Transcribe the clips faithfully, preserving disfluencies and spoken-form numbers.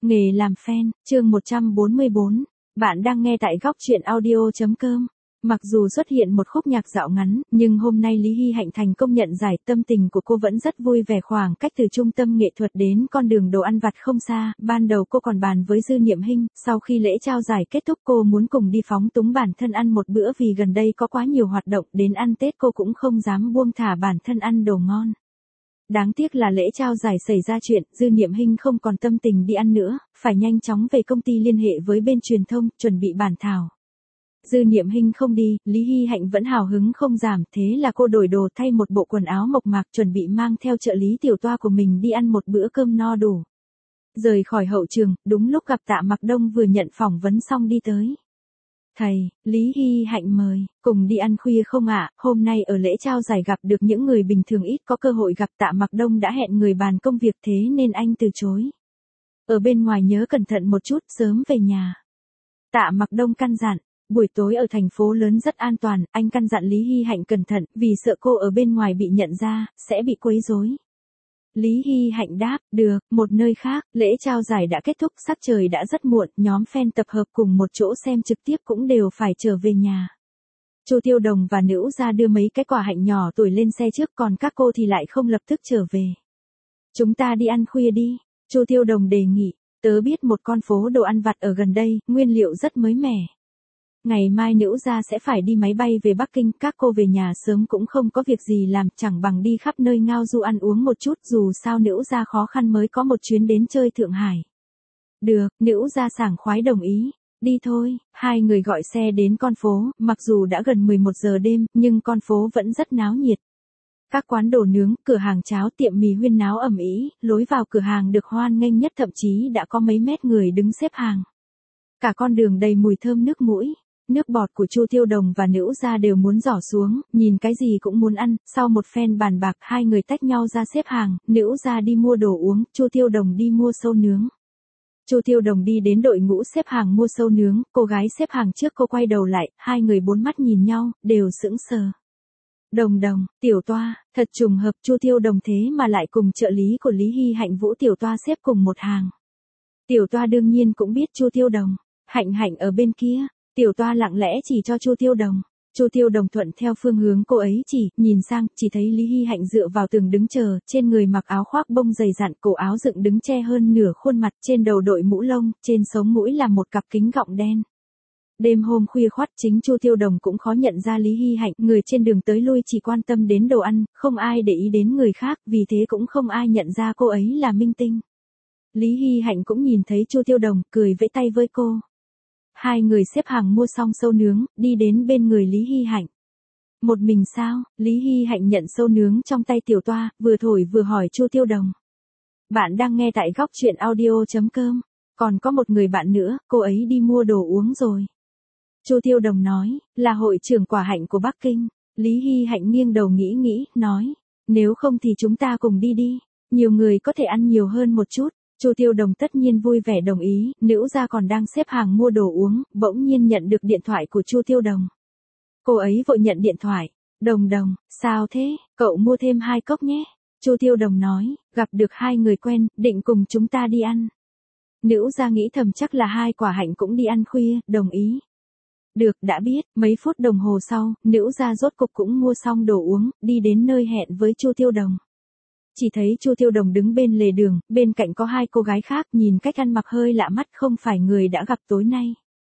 Nghề làm fan, chương một trăm bốn mươi bốn. Bạn đang nghe tại góc truyện audio.com. Mặc dù xuất hiện một khúc nhạc dạo ngắn, nhưng hôm nay Lý Hy Hạnh thành công nhận giải, tâm tình của cô vẫn rất vui vẻ. Khoảng cách từ trung tâm nghệ thuật đến con đường đồ ăn vặt không xa, ban đầu cô còn bàn với Dư Niệm Hinh, sau khi lễ trao giải kết thúc cô muốn cùng đi phóng túng bản thân ăn một bữa vì gần đây có quá nhiều hoạt động, đến ăn Tết cô cũng không dám buông thả bản thân ăn đồ ngon. Đáng tiếc là lễ trao giải xảy ra chuyện, Dư Niệm Hinh không còn tâm tình đi ăn nữa, phải nhanh chóng về công ty liên hệ với bên truyền thông, chuẩn bị bản thảo. Dư Niệm Hinh không đi, Lý Hy Hạnh vẫn hào hứng không giảm, thế là cô đổi đồ thay một bộ quần áo mộc mạc, chuẩn bị mang theo trợ lý tiểu toa của mình đi ăn một bữa cơm no đủ. Rời khỏi hậu trường, đúng lúc gặp Tạ Mặc Đông vừa nhận phỏng vấn xong đi tới. Thầy, Lý Hy Hạnh mời, cùng đi ăn khuya không ạ? Hôm nay ở lễ trao giải gặp được những người bình thường ít có cơ hội gặp. Tạ Mặc Đông đã hẹn người bàn công việc thế nên anh từ chối. Ở bên ngoài nhớ cẩn thận một chút, sớm về nhà. Tạ Mặc Đông căn dặn, buổi tối ở thành phố lớn rất an toàn, anh căn dặn Lý Hy Hạnh cẩn thận, vì sợ cô ở bên ngoài bị nhận ra, sẽ bị quấy rối. Lý Hy Hạnh đáp, được. Một nơi khác, lễ trao giải đã kết thúc, sắc trời đã rất muộn, nhóm fan tập hợp cùng một chỗ xem trực tiếp cũng đều phải trở về nhà. Chu Tiêu Đồng và Nữ Gia đưa mấy cái quà hạnh nhỏ tuổi lên xe trước, còn các cô thì lại không lập tức trở về. Chúng ta đi ăn khuya đi, Chu Tiêu Đồng đề nghị, tớ biết một con phố đồ ăn vặt ở gần đây, nguyên liệu rất mới mẻ. Ngày mai Nữ Gia sẽ phải đi máy bay về Bắc Kinh, các cô về nhà sớm cũng không có việc gì làm, chẳng bằng đi khắp nơi ngao du ăn uống một chút, dù sao Nữ Gia khó khăn mới có một chuyến đến chơi Thượng Hải. Được, Nữ Gia sảng khoái đồng ý, đi thôi. Hai người gọi xe đến con phố, mặc dù đã gần mười một giờ đêm, nhưng con phố vẫn rất náo nhiệt. Các quán đồ nướng, cửa hàng cháo, tiệm mì huyên náo ầm ĩ, lối vào cửa hàng được hoan nghênh nhất, thậm chí đã có mấy mét người đứng xếp hàng. Cả con đường đầy mùi thơm nước mũi. Nước bọt của Chu Tiêu Đồng và Nữ Gia đều muốn giỏ xuống, nhìn cái gì cũng muốn ăn. Sau một phen bàn bạc, hai người tách nhau ra xếp hàng, Nữ Gia đi mua đồ uống, Chu Tiêu Đồng đi mua sâu nướng. Chu Tiêu Đồng đi đến đội ngũ xếp hàng mua sâu nướng, cô gái xếp hàng trước cô quay đầu lại, hai người bốn mắt nhìn nhau, đều sững sờ. Đồng Đồng, tiểu toa, thật trùng hợp, Chu Tiêu Đồng thế mà lại cùng trợ lý của Lý Hy Hạnh Vũ tiểu toa xếp cùng một hàng. Tiểu toa đương nhiên cũng biết Chu Tiêu Đồng, Hạnh Hạnh ở bên kia. Tiểu toa lặng lẽ chỉ cho Chu Tiêu Đồng. Chu Tiêu Đồng thuận theo phương hướng cô ấy chỉ, nhìn sang, chỉ thấy Lý Hy Hạnh dựa vào tường đứng chờ, trên người mặc áo khoác bông dày dặn, cổ áo dựng đứng che hơn nửa khuôn mặt, trên đầu đội mũ lông, trên sống mũi là một cặp kính gọng đen. Đêm hôm khuya khoắt, chính Chu Tiêu Đồng cũng khó nhận ra Lý Hy Hạnh, người trên đường tới lui chỉ quan tâm đến đồ ăn, không ai để ý đến người khác, vì thế cũng không ai nhận ra cô ấy là minh tinh. Lý Hy Hạnh cũng nhìn thấy Chu Tiêu Đồng, cười vẫy tay với cô. Hai người xếp hàng mua xong sâu nướng, đi đến bên người Lý Hy Hạnh. Một mình sao? Lý Hy Hạnh nhận sâu nướng trong tay tiểu toa, vừa thổi vừa hỏi Chu Tiêu Đồng. Bạn đang nghe tại góc truyện audio.com. Còn có một người bạn nữa, cô ấy đi mua đồ uống rồi. Chu Tiêu Đồng nói, là hội trưởng Quả Hạnh của Bắc Kinh. Lý Hy Hạnh nghiêng đầu nghĩ nghĩ, nói, nếu không thì chúng ta cùng đi đi, nhiều người có thể ăn nhiều hơn một chút. Chu Tiêu Đồng tất nhiên vui vẻ đồng ý, Nữ Gia còn đang xếp hàng mua đồ uống, bỗng nhiên nhận được điện thoại của Chu Tiêu Đồng. Cô ấy vội nhận điện thoại, Đồng Đồng, sao thế, cậu mua thêm hai cốc nhé. Chu Tiêu Đồng nói, gặp được hai người quen, định cùng chúng ta đi ăn. Nữ Gia nghĩ thầm chắc là hai Quả Hạnh cũng đi ăn khuya, đồng ý. Được, đã biết. Mấy phút đồng hồ sau, Nữ Gia rốt cục cũng mua xong đồ uống, đi đến nơi hẹn với Chu Tiêu Đồng. Chỉ thấy Chu Tiêu Đồng đứng bên lề đường, bên cạnh có hai cô gái khác, nhìn cách ăn mặc hơi lạ mắt, không phải người đã gặp tối nay.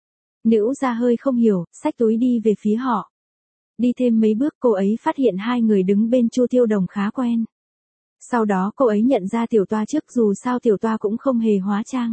Nữ Gia hơi không hiểu, xách túi đi về phía họ. Đi thêm mấy bước cô ấy phát hiện hai người đứng bên Chu Tiêu Đồng khá quen. Sau đó cô ấy nhận ra tiểu toa trước, dù sao tiểu toa cũng không hề hóa trang.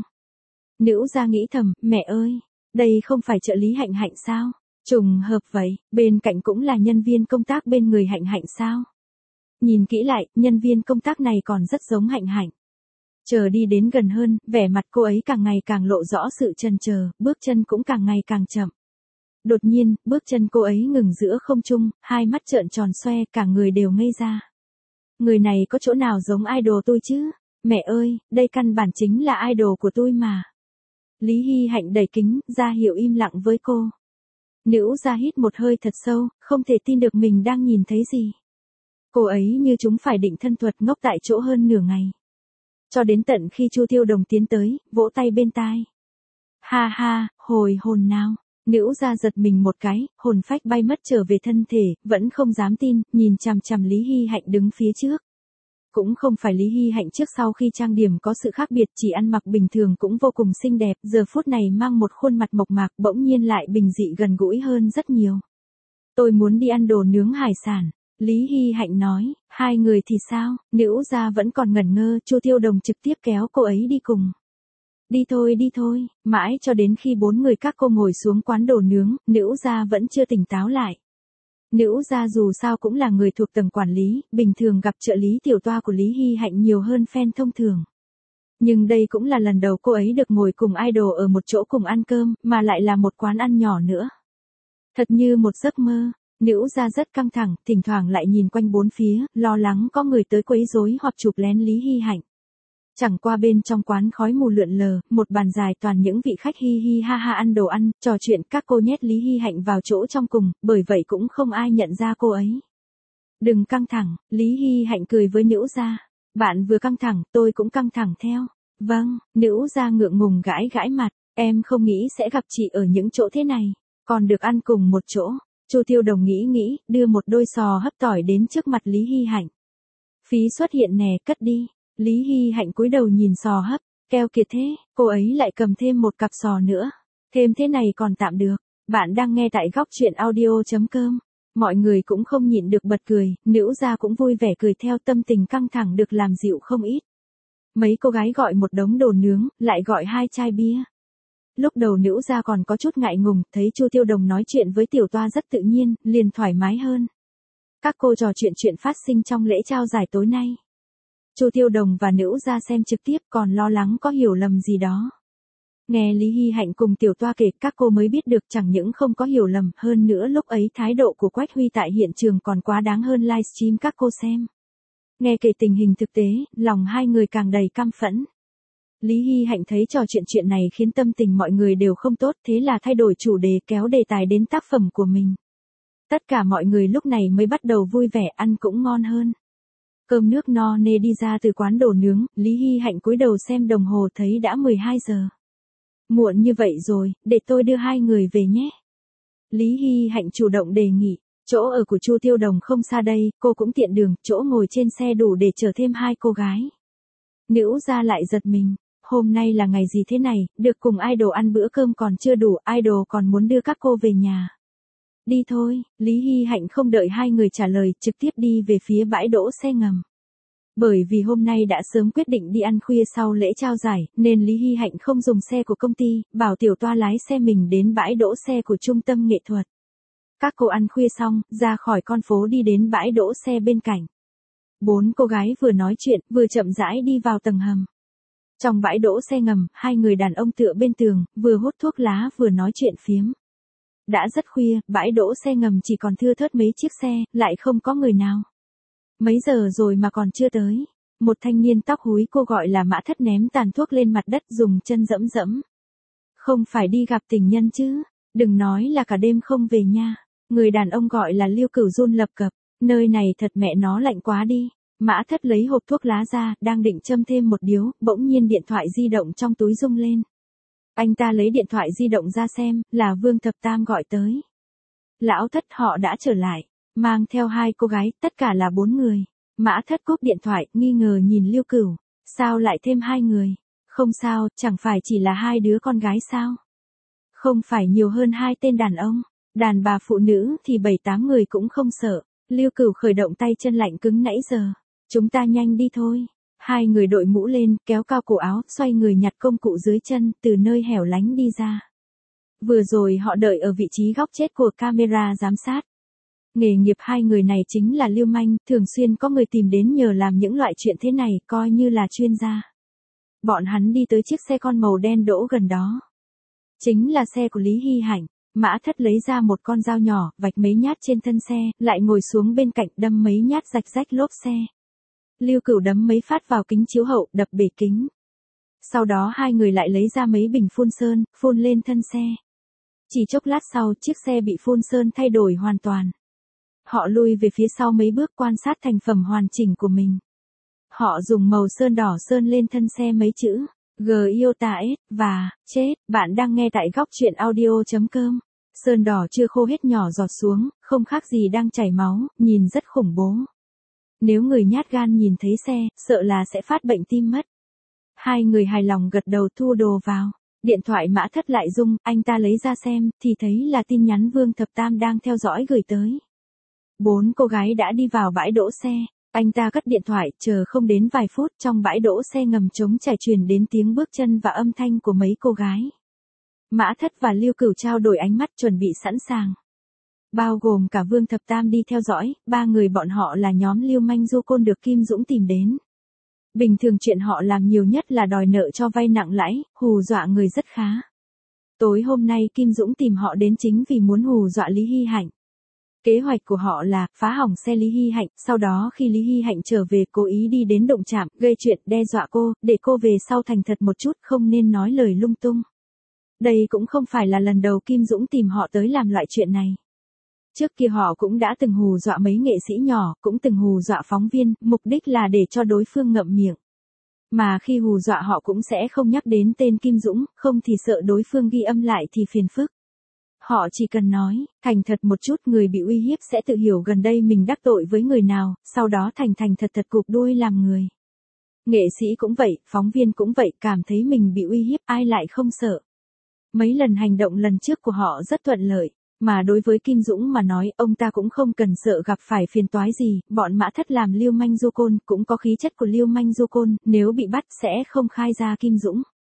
Nữ Gia nghĩ thầm, mẹ ơi, đây không phải trợ lý Hạnh Hạnh sao? Trùng hợp vậy, bên cạnh cũng là nhân viên công tác bên người Hạnh Hạnh sao? Nhìn kỹ lại, nhân viên công tác này còn rất giống Hạnh Hạnh. Chờ đi đến gần hơn, vẻ mặt cô ấy càng ngày càng lộ rõ sự chần chờ, bước chân cũng càng ngày càng chậm. Đột nhiên, bước chân cô ấy ngừng giữa không trung, hai mắt trợn tròn xoe, cả người đều ngây ra. Người này có chỗ nào giống idol tôi chứ? Mẹ ơi, đây căn bản chính là idol của tôi mà. Lý Hy Hạnh đẩy kính, ra hiệu im lặng với cô. Nữ Gia hít một hơi thật sâu, không thể tin được mình đang nhìn thấy gì. Cô ấy như chúng phải định thân thuật, ngốc tại chỗ hơn nửa ngày. Cho đến tận khi Chu Tiêu Đồng tiến tới, vỗ tay bên tai. Ha ha, hồi hồn nào. Nữ gia giật mình một cái, hồn phách bay mất trở về thân thể, vẫn không dám tin, nhìn chằm chằm Lý Hy Hạnh đứng phía trước. Cũng không phải Lý Hy Hạnh trước sau khi trang điểm có sự khác biệt, chỉ ăn mặc bình thường cũng vô cùng xinh đẹp, giờ phút này mang một khuôn mặt mộc mạc bỗng nhiên lại bình dị gần gũi hơn rất nhiều. Tôi muốn đi ăn đồ nướng hải sản. Lý Hy Hạnh nói, hai người thì sao, nữ gia vẫn còn ngẩn ngơ, Chu Tiêu Đồng trực tiếp kéo cô ấy đi cùng. Đi thôi đi thôi, mãi cho đến khi bốn người các cô ngồi xuống quán đồ nướng, nữ gia vẫn chưa tỉnh táo lại. Nữ gia dù sao cũng là người thuộc tầng quản lý, bình thường gặp trợ lý tiểu toa của Lý Hy Hạnh nhiều hơn fan thông thường. Nhưng đây cũng là lần đầu cô ấy được ngồi cùng idol ở một chỗ cùng ăn cơm, mà lại là một quán ăn nhỏ nữa. Thật như một giấc mơ. Nữ gia rất căng thẳng, thỉnh thoảng lại nhìn quanh bốn phía, lo lắng có người tới quấy rối hoặc chụp lén Lý Hy Hạnh. Chẳng qua bên trong quán khói mù lượn lờ, một bàn dài toàn những vị khách hi hi ha ha ăn đồ ăn, trò chuyện, các cô nhét Lý Hy Hạnh vào chỗ trong cùng, bởi vậy cũng không ai nhận ra cô ấy. Đừng căng thẳng, Lý Hy Hạnh cười với nữ gia. Bạn vừa căng thẳng, tôi cũng căng thẳng theo. Vâng, nữ gia ngượng ngùng gãi gãi mặt, em không nghĩ sẽ gặp chị ở những chỗ thế này, còn được ăn cùng một chỗ. Chu Tiêu Đồng nghĩ nghĩ, đưa một đôi sò hấp tỏi đến trước mặt Lý Hy Hạnh. Phí xuất hiện nè, cất đi. Lý Hy Hạnh cúi đầu nhìn sò hấp, keo kiệt thế, cô ấy lại cầm thêm một cặp sò nữa. Thêm thế này còn tạm được. Bạn đang nghe tại góc truyện audio.com. Mọi người cũng không nhịn được bật cười, nữ gia cũng vui vẻ cười theo, tâm tình căng thẳng được làm dịu không ít. Mấy cô gái gọi một đống đồ nướng, lại gọi hai chai bia. Lúc đầu nữ gia còn có chút ngại ngùng, thấy Chu Tiêu Đồng nói chuyện với tiểu toa rất tự nhiên, liền thoải mái hơn. Các cô trò chuyện chuyện phát sinh trong lễ trao giải tối nay. Chu Tiêu Đồng và nữ gia xem trực tiếp còn lo lắng có hiểu lầm gì đó. Nghe Lý Hy Hạnh cùng tiểu toa kể, các cô mới biết được chẳng những không có hiểu lầm, hơn nữa lúc ấy thái độ của Quách Huy tại hiện trường còn quá đáng hơn livestream các cô xem. Nghe kể tình hình thực tế, lòng hai người càng đầy căm phẫn. Lý Hy Hạnh thấy trò chuyện chuyện này khiến tâm tình mọi người đều không tốt, thế là thay đổi chủ đề, kéo đề tài đến tác phẩm của mình. Tất cả mọi người lúc này mới bắt đầu vui vẻ, ăn cũng ngon hơn. Cơm nước no nê đi ra từ quán đồ nướng, Lý Hy Hạnh cúi đầu xem đồng hồ thấy đã mười hai giờ. Muộn như vậy rồi, để tôi đưa hai người về nhé. Lý Hy Hạnh chủ động đề nghị, chỗ ở của Chu Tiêu Đồng không xa đây, cô cũng tiện đường, chỗ ngồi trên xe đủ để chở thêm hai cô gái. Nữ gia lại giật mình, hôm nay là ngày gì thế này, được cùng idol ăn bữa cơm còn chưa đủ, idol còn muốn đưa các cô về nhà. Đi thôi, Lý Hy Hạnh không đợi hai người trả lời, trực tiếp đi về phía bãi đỗ xe ngầm. Bởi vì hôm nay đã sớm quyết định đi ăn khuya sau lễ trao giải, nên Lý Hy Hạnh không dùng xe của công ty, bảo tiểu toa lái xe mình đến bãi đỗ xe của trung tâm nghệ thuật. Các cô ăn khuya xong, ra khỏi con phố đi đến bãi đỗ xe bên cạnh. Bốn cô gái vừa nói chuyện, vừa chậm rãi đi vào tầng hầm. Trong bãi đỗ xe ngầm, hai người đàn ông tựa bên tường, vừa hút thuốc lá vừa nói chuyện phiếm. Đã rất khuya, bãi đỗ xe ngầm chỉ còn thưa thớt mấy chiếc xe, lại không có người nào. Mấy giờ rồi mà còn chưa tới. Một thanh niên tóc húi cô gọi là Mã Thất ném tàn thuốc lên mặt đất dùng chân dẫm dẫm. Không phải đi gặp tình nhân chứ, đừng nói là cả đêm không về nha. Người đàn ông gọi là Liêu Cửu run lập cập, nơi này thật mẹ nó lạnh quá đi. Mã Thất lấy hộp thuốc lá ra, đang định châm thêm một điếu, bỗng nhiên điện thoại di động trong túi rung lên. Anh ta lấy điện thoại di động ra xem, là Vương Thập Tam gọi tới. Lão Thất họ đã trở lại, mang theo hai cô gái, tất cả là bốn người. Mã Thất cúp điện thoại, nghi ngờ nhìn Liêu Cửu. Sao lại thêm hai người? Không sao, chẳng phải chỉ là hai đứa con gái sao? Không phải nhiều hơn hai tên đàn ông, đàn bà phụ nữ thì bảy tám người cũng không sợ. Liêu Cửu khởi động tay chân lạnh cứng nãy giờ. Chúng ta nhanh đi thôi. Hai người đội mũ lên, kéo cao cổ áo, xoay người nhặt công cụ dưới chân, từ nơi hẻo lánh đi ra. Vừa rồi họ đợi ở vị trí góc chết của camera giám sát. Nghề nghiệp hai người này chính là lưu manh, thường xuyên có người tìm đến nhờ làm những loại chuyện thế này, coi như là chuyên gia. Bọn hắn đi tới chiếc xe con màu đen đỗ gần đó. Chính là xe của Lý Hy Hạnh. Mã Thất lấy ra một con dao nhỏ, vạch mấy nhát trên thân xe, lại ngồi xuống bên cạnh đâm mấy nhát rạch rách lốp xe. Liêu Cửu đấm mấy phát vào kính chiếu hậu, đập bể kính. Sau đó hai người lại lấy ra mấy bình phun sơn, phun lên thân xe. Chỉ chốc lát sau, chiếc xe bị phun sơn thay đổi hoàn toàn. Họ lui về phía sau mấy bước quan sát thành phẩm hoàn chỉnh của mình. Họ dùng màu sơn đỏ sơn lên thân xe mấy chữ Gyotas và chết. Bạn đang nghe tại góc truyện audio chấm com. Sơn đỏ chưa khô hết nhỏ giọt xuống, không khác gì đang chảy máu, nhìn rất khủng bố. Nếu người nhát gan nhìn thấy xe, sợ là sẽ phát bệnh tim mất. Hai người hài lòng gật đầu thu đồ vào. Điện thoại Mã Thất lại rung, anh ta lấy ra xem, thì thấy là tin nhắn Vương Thập Tam đang theo dõi gửi tới. Bốn cô gái đã đi vào bãi đỗ xe. Anh ta cất điện thoại, chờ không đến vài phút, trong bãi đỗ xe ngầm trống trải truyền đến tiếng bước chân và âm thanh của mấy cô gái. Mã Thất và Lưu Cửu trao đổi ánh mắt chuẩn bị sẵn sàng. Bao gồm cả Vương Thập Tam đi theo dõi, ba người bọn họ là nhóm lưu manh du côn được Kim Dũng tìm đến. Bình thường chuyện họ làm nhiều nhất là đòi nợ cho vay nặng lãi, hù dọa người rất khá. Tối hôm nay Kim Dũng tìm họ đến chính vì muốn hù dọa Lý Hy Hạnh. Kế hoạch của họ là phá hỏng xe Lý Hy Hạnh, sau đó khi Lý Hy Hạnh trở về cố ý đi đến động trạm, gây chuyện, đe dọa cô, để cô về sau thành thật một chút, không nên nói lời lung tung. Đây cũng không phải là lần đầu Kim Dũng tìm họ tới làm loại chuyện này. Trước kia họ cũng đã từng hù dọa mấy nghệ sĩ nhỏ, cũng từng hù dọa phóng viên, mục đích là để cho đối phương ngậm miệng. Mà khi hù dọa họ cũng sẽ không nhắc đến tên Kim Dũng, không thì sợ đối phương ghi âm lại thì phiền phức. Họ chỉ cần nói, thành thật một chút, người bị uy hiếp sẽ tự hiểu gần đây mình đắc tội với người nào, sau đó thành thành thật thật cụp đuôi làm người. Nghệ sĩ cũng vậy, phóng viên cũng vậy, cảm thấy mình bị uy hiếp, ai lại không sợ. Mấy lần hành động lần trước của họ rất thuận lợi, mà đối với Kim Dũng mà nói, ông ta cũng không cần sợ gặp phải phiền toái gì, bọn Mã Thất làm lưu manh du côn, cũng có khí chất của lưu manh du côn, nếu bị bắt sẽ không khai ra Kim Dũng.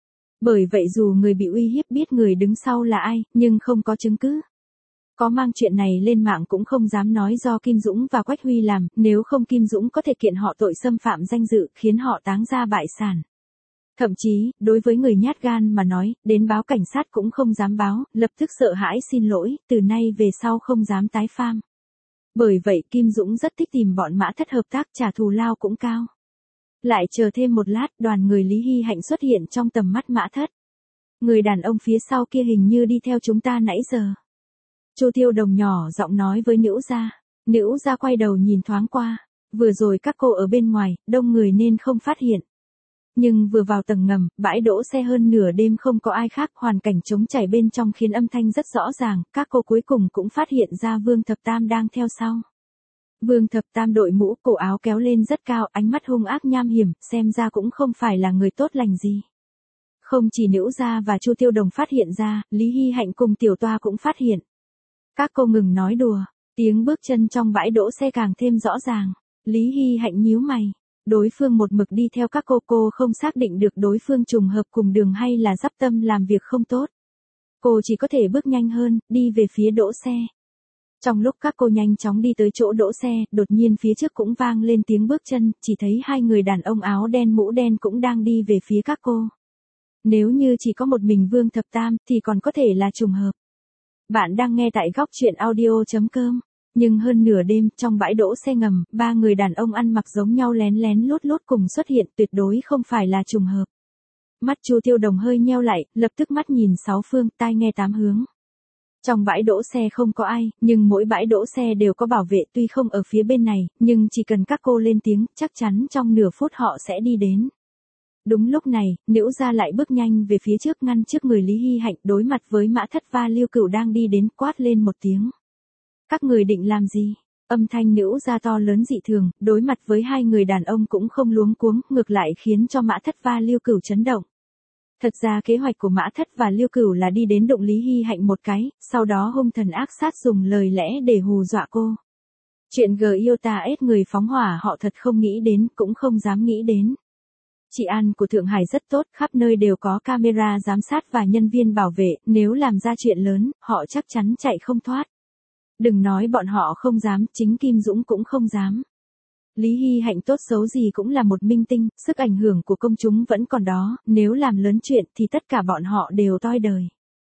Bởi vậy dù người bị uy hiếp biết người đứng sau là ai, nhưng không có chứng cứ. Có mang chuyện này lên mạng cũng không dám nói do Kim Dũng và Quách Huy làm, nếu không Kim Dũng có thể kiện họ tội xâm phạm danh dự, khiến họ táng ra bại sản. Thậm chí, đối với người nhát gan mà nói, đến báo cảnh sát cũng không dám báo, lập tức sợ hãi xin lỗi, từ nay về sau không dám tái phạm. Bởi vậy Kim Dũng rất thích tìm bọn Mã Thất hợp tác, trả thù lao cũng cao. Lại chờ thêm một lát, đoàn người Lý Hy Hạnh xuất hiện trong tầm mắt Mã Thất. Người đàn ông phía sau kia hình như đi theo chúng ta nãy giờ. Chu Tiêu Đồng nhỏ giọng nói với Nữu Gia. Nữu Gia quay đầu nhìn thoáng qua. Vừa rồi các cô ở bên ngoài, đông người nên không phát hiện. Nhưng vừa vào tầng ngầm, bãi đỗ xe hơn nửa đêm không có ai khác, hoàn cảnh trống trải bên trong khiến âm thanh rất rõ ràng, các cô cuối cùng cũng phát hiện ra Vương Thập Tam đang theo sau. Vương Thập Tam đội mũ, cổ áo kéo lên rất cao, ánh mắt hung ác nham hiểm, xem ra cũng không phải là người tốt lành gì. Không chỉ Nữu Gia và Chu Tiêu Đồng phát hiện ra, Lý Hy Hạnh cùng Tiểu Toa cũng phát hiện. Các cô ngừng nói đùa, tiếng bước chân trong bãi đỗ xe càng thêm rõ ràng. Lý Hy Hạnh nhíu mày. Đối phương một mực đi theo các cô, cô không xác định được đối phương trùng hợp cùng đường hay là dắp tâm làm việc không tốt. Cô chỉ có thể bước nhanh hơn, đi về phía đỗ xe. Trong lúc các cô nhanh chóng đi tới chỗ đỗ xe, đột nhiên phía trước cũng vang lên tiếng bước chân, chỉ thấy hai người đàn ông áo đen mũ đen cũng đang đi về phía các cô. Nếu như chỉ có một mình Vương Thập Tam, thì còn có thể là trùng hợp. Bạn đang nghe tại góc truyện audio chấm com. Nhưng hơn nửa đêm, trong bãi đỗ xe ngầm, ba người đàn ông ăn mặc giống nhau lén lén lút lút cùng xuất hiện, tuyệt đối không phải là trùng hợp. Mắt Chu Tiêu Đồng hơi nheo lại, lập tức mắt nhìn sáu phương, tai nghe tám hướng. Trong bãi đỗ xe không có ai, nhưng mỗi bãi đỗ xe đều có bảo vệ, tuy không ở phía bên này, nhưng chỉ cần các cô lên tiếng, chắc chắn trong nửa phút họ sẽ đi đến. Đúng lúc này, Nữu Gia lại bước nhanh về phía trước ngăn trước người Lý Hy Hạnh, đối mặt với Mã Thất và Lưu Cửu đang đi đến, quát lên một tiếng. Các người định làm gì? Âm thanh Nữu Gia to lớn dị thường, đối mặt với hai người đàn ông cũng không luống cuống, ngược lại khiến cho Mã Thất và Lưu Cửu chấn động. Thật ra kế hoạch của Mã Thất và Lưu Cửu là đi đến đụng Lý Hy Hạnh một cái, sau đó hung thần ác sát dùng lời lẽ để hù dọa cô. Chuyện Gyotas người phóng hỏa họ thật không nghĩ đến, cũng không dám nghĩ đến. Trị an của Thượng Hải rất tốt, khắp nơi đều có camera giám sát và nhân viên bảo vệ, nếu làm ra chuyện lớn, họ chắc chắn chạy không thoát. Đừng nói bọn họ không dám, chính Kim Dũng cũng không dám. Lý Hy Hạnh tốt xấu gì cũng là một minh tinh, sức ảnh hưởng của công chúng vẫn còn đó, nếu làm lớn chuyện thì tất cả bọn họ đều toi đời.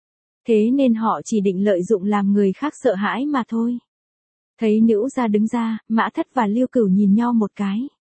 Thế nên họ chỉ định lợi dụng làm người khác sợ hãi mà thôi. Thấy Nữu Gia đứng ra, Mã Thất và Lưu Cửu nhìn nhau một cái.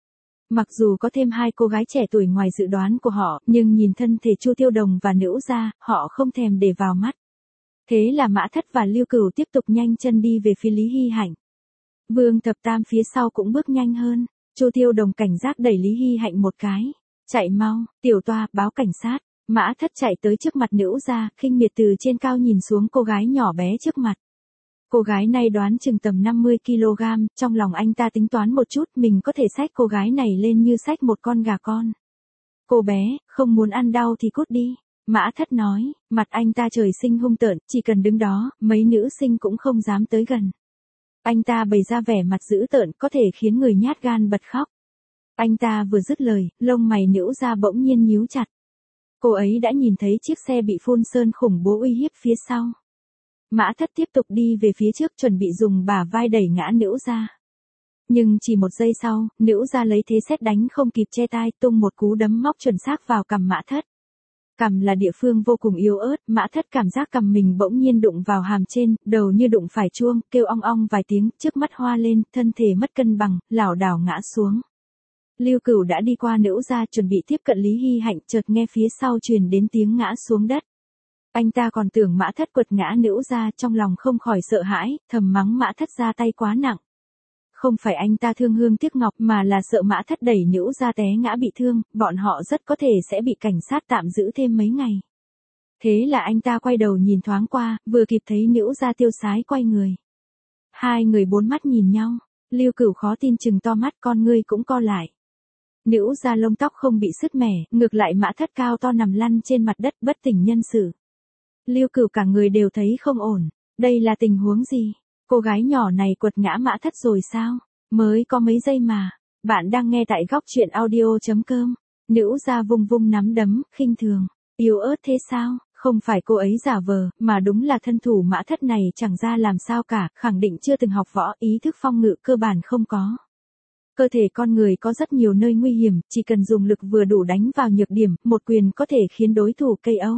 Mặc dù có thêm hai cô gái trẻ tuổi ngoài dự đoán của họ, nhưng nhìn thân thể Chu Tiêu Đồng và Nữu Gia, họ không thèm để vào mắt. Thế là Mã Thất và Lưu Cửu tiếp tục nhanh chân đi về phía Lý Hy Hạnh. Vương Thập Tam phía sau cũng bước nhanh hơn. Chu Tiêu Đồng cảnh giác đẩy Lý Hy Hạnh một cái. Chạy mau, tiểu toa, báo cảnh sát. Mã Thất chạy tới trước mặt Nữu Gia, khinh miệt từ trên cao nhìn xuống cô gái nhỏ bé trước mặt. Cô gái này đoán chừng tầm năm mươi ki lô gam, trong lòng anh ta tính toán một chút mình có thể xách cô gái này lên như xách một con gà con. Cô bé, không muốn ăn đau thì cút đi. Mã Thất nói, mặt anh ta trời sinh hung tợn, chỉ cần đứng đó, mấy nữ sinh cũng không dám tới gần. Anh ta bày ra vẻ mặt dữ tợn có thể khiến người nhát gan bật khóc. Anh ta vừa dứt lời, lông mày Nữu Gia bỗng nhiên nhíu chặt. Cô ấy đã nhìn thấy chiếc xe bị phun sơn khủng bố uy hiếp phía sau. Mã Thất tiếp tục đi về phía trước chuẩn bị dùng bả vai đẩy ngã Nữu Gia. Nhưng chỉ một giây sau, Nữu Gia lấy thế sét đánh không kịp che tai tung một cú đấm móc chuẩn xác vào cằm Mã Thất. Cằm là địa phương vô cùng yếu ớt, Mã Thất cảm giác cằm mình bỗng nhiên đụng vào hàm trên, đầu như đụng phải chuông, kêu ong ong vài tiếng, trước mắt hoa lên, thân thể mất cân bằng, lảo đảo ngã xuống. Lưu Cửu đã đi qua Nữu Gia chuẩn bị tiếp cận Lý Hy Hạnh, chợt nghe phía sau truyền đến tiếng ngã xuống đất. Anh ta còn tưởng Mã Thất quật ngã Nữu Gia, trong lòng không khỏi sợ hãi, thầm mắng Mã Thất ra tay quá nặng. Không phải anh ta thương hương tiếc ngọc mà là sợ Mã Thất đẩy Nữu Gia té ngã bị thương, bọn họ rất có thể sẽ bị cảnh sát tạm giữ thêm mấy ngày. Thế là anh ta quay đầu nhìn thoáng qua, vừa kịp thấy Nữu Gia tiêu sái quay người. Hai người bốn mắt nhìn nhau, Lưu Cửu khó tin chừng to mắt, con ngươi cũng co lại. Nữu Gia lông tóc không bị sứt mẻ, ngược lại Mã Thất cao to nằm lăn trên mặt đất bất tỉnh nhân sự. Lưu Cửu cả người đều thấy không ổn, đây là tình huống gì? Cô gái nhỏ này quật ngã Mã Thất rồi sao? Mới có mấy giây mà. Bạn đang nghe tại góc truyện audio chấm com. Nữu Gia vung vung nắm đấm, khinh thường. Yếu ớt thế sao? Không phải cô ấy giả vờ, mà đúng là thân thủ Mã Thất này chẳng ra làm sao cả, khẳng định chưa từng học võ, ý thức phong ngự cơ bản không có. Cơ thể con người có rất nhiều nơi nguy hiểm, chỉ cần dùng lực vừa đủ đánh vào nhược điểm, một quyền có thể khiến đối thủ ca o.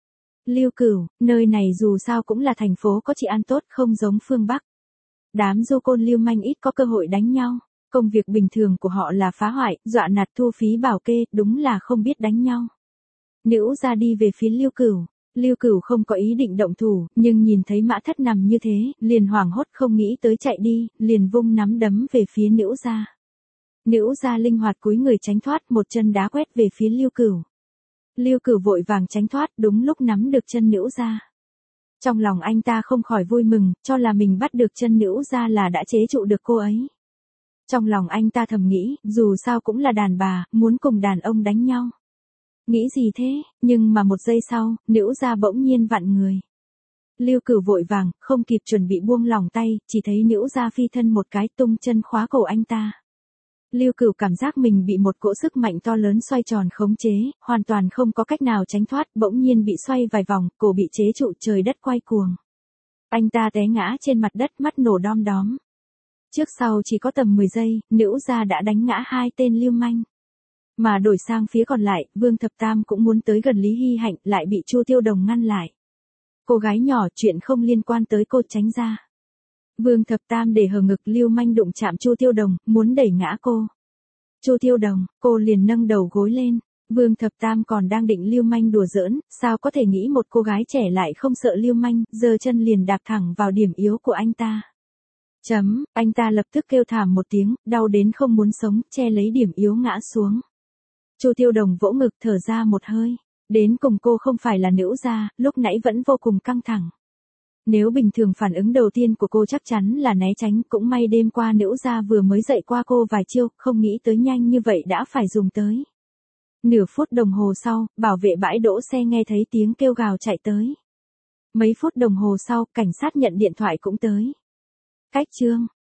Lưu Cửu, nơi này dù sao cũng là thành phố có trị an tốt, không giống phương Bắc. Đám du côn lưu manh ít có cơ hội đánh nhau, công việc bình thường của họ là phá hoại, dọa nạt thu phí bảo kê, đúng là không biết đánh nhau. Nữu Gia đi về phía Lưu Cửu, Lưu Cửu không có ý định động thủ, nhưng nhìn thấy Mã Thất nằm như thế, liền hoảng hốt không nghĩ tới chạy đi, liền vung nắm đấm về phía Nữu Gia. Nữu Gia linh hoạt cúi người tránh thoát, một chân đá quét về phía Lưu Cửu. Lưu Cửu vội vàng tránh thoát, đúng lúc nắm được chân Nữu Gia. Trong lòng anh ta không khỏi vui mừng, cho là mình bắt được chân Nữu Gia là đã chế trụ được cô ấy. Trong lòng anh ta thầm nghĩ, dù sao cũng là đàn bà, muốn cùng đàn ông đánh nhau. Nghĩ gì thế, nhưng mà một giây sau, Nữu Gia bỗng nhiên vặn người. Lưu Cửu vội vàng, không kịp chuẩn bị buông lỏng tay, chỉ thấy Nữu Gia phi thân một cái tung chân khóa cổ anh ta. Lưu Cửu cảm giác mình bị một cỗ sức mạnh to lớn xoay tròn khống chế, hoàn toàn không có cách nào tránh thoát, bỗng nhiên bị xoay vài vòng, cổ bị chế trụ, trời đất quay cuồng. Anh ta té ngã trên mặt đất, mắt nổ đom đóm. Trước sau chỉ có tầm mười giây, Nữu Gia đã đánh ngã hai tên lưu manh. Mà đổi sang phía còn lại, Vương Thập Tam cũng muốn tới gần Lý Hy Hạnh, lại bị Chu Tiêu Đồng ngăn lại. Cô gái nhỏ, chuyện không liên quan tới cô, tránh ra. Vương Thập Tam để hờ ngực lưu manh đụng chạm Chu Tiêu Đồng, muốn đẩy ngã cô. Chu Tiêu Đồng, cô liền nâng đầu gối lên. Vương Thập Tam còn đang định lưu manh đùa giỡn, sao có thể nghĩ một cô gái trẻ lại không sợ lưu manh, giơ chân liền đạp thẳng vào điểm yếu của anh ta. Chấm, anh ta lập tức kêu thảm một tiếng, đau đến không muốn sống, che lấy điểm yếu ngã xuống. Chu Tiêu Đồng vỗ ngực thở ra một hơi. Đến cùng cô không phải là Nữu Gia, lúc nãy vẫn vô cùng căng thẳng. Nếu bình thường phản ứng đầu tiên của cô chắc chắn là né tránh, cũng may đêm qua Nữu Gia vừa mới dạy qua cô vài chiêu, không nghĩ tới nhanh như vậy đã phải dùng tới. Nửa phút đồng hồ sau, bảo vệ bãi đỗ xe nghe thấy tiếng kêu gào chạy tới. Mấy phút đồng hồ sau, cảnh sát nhận điện thoại cũng tới. Cách chương,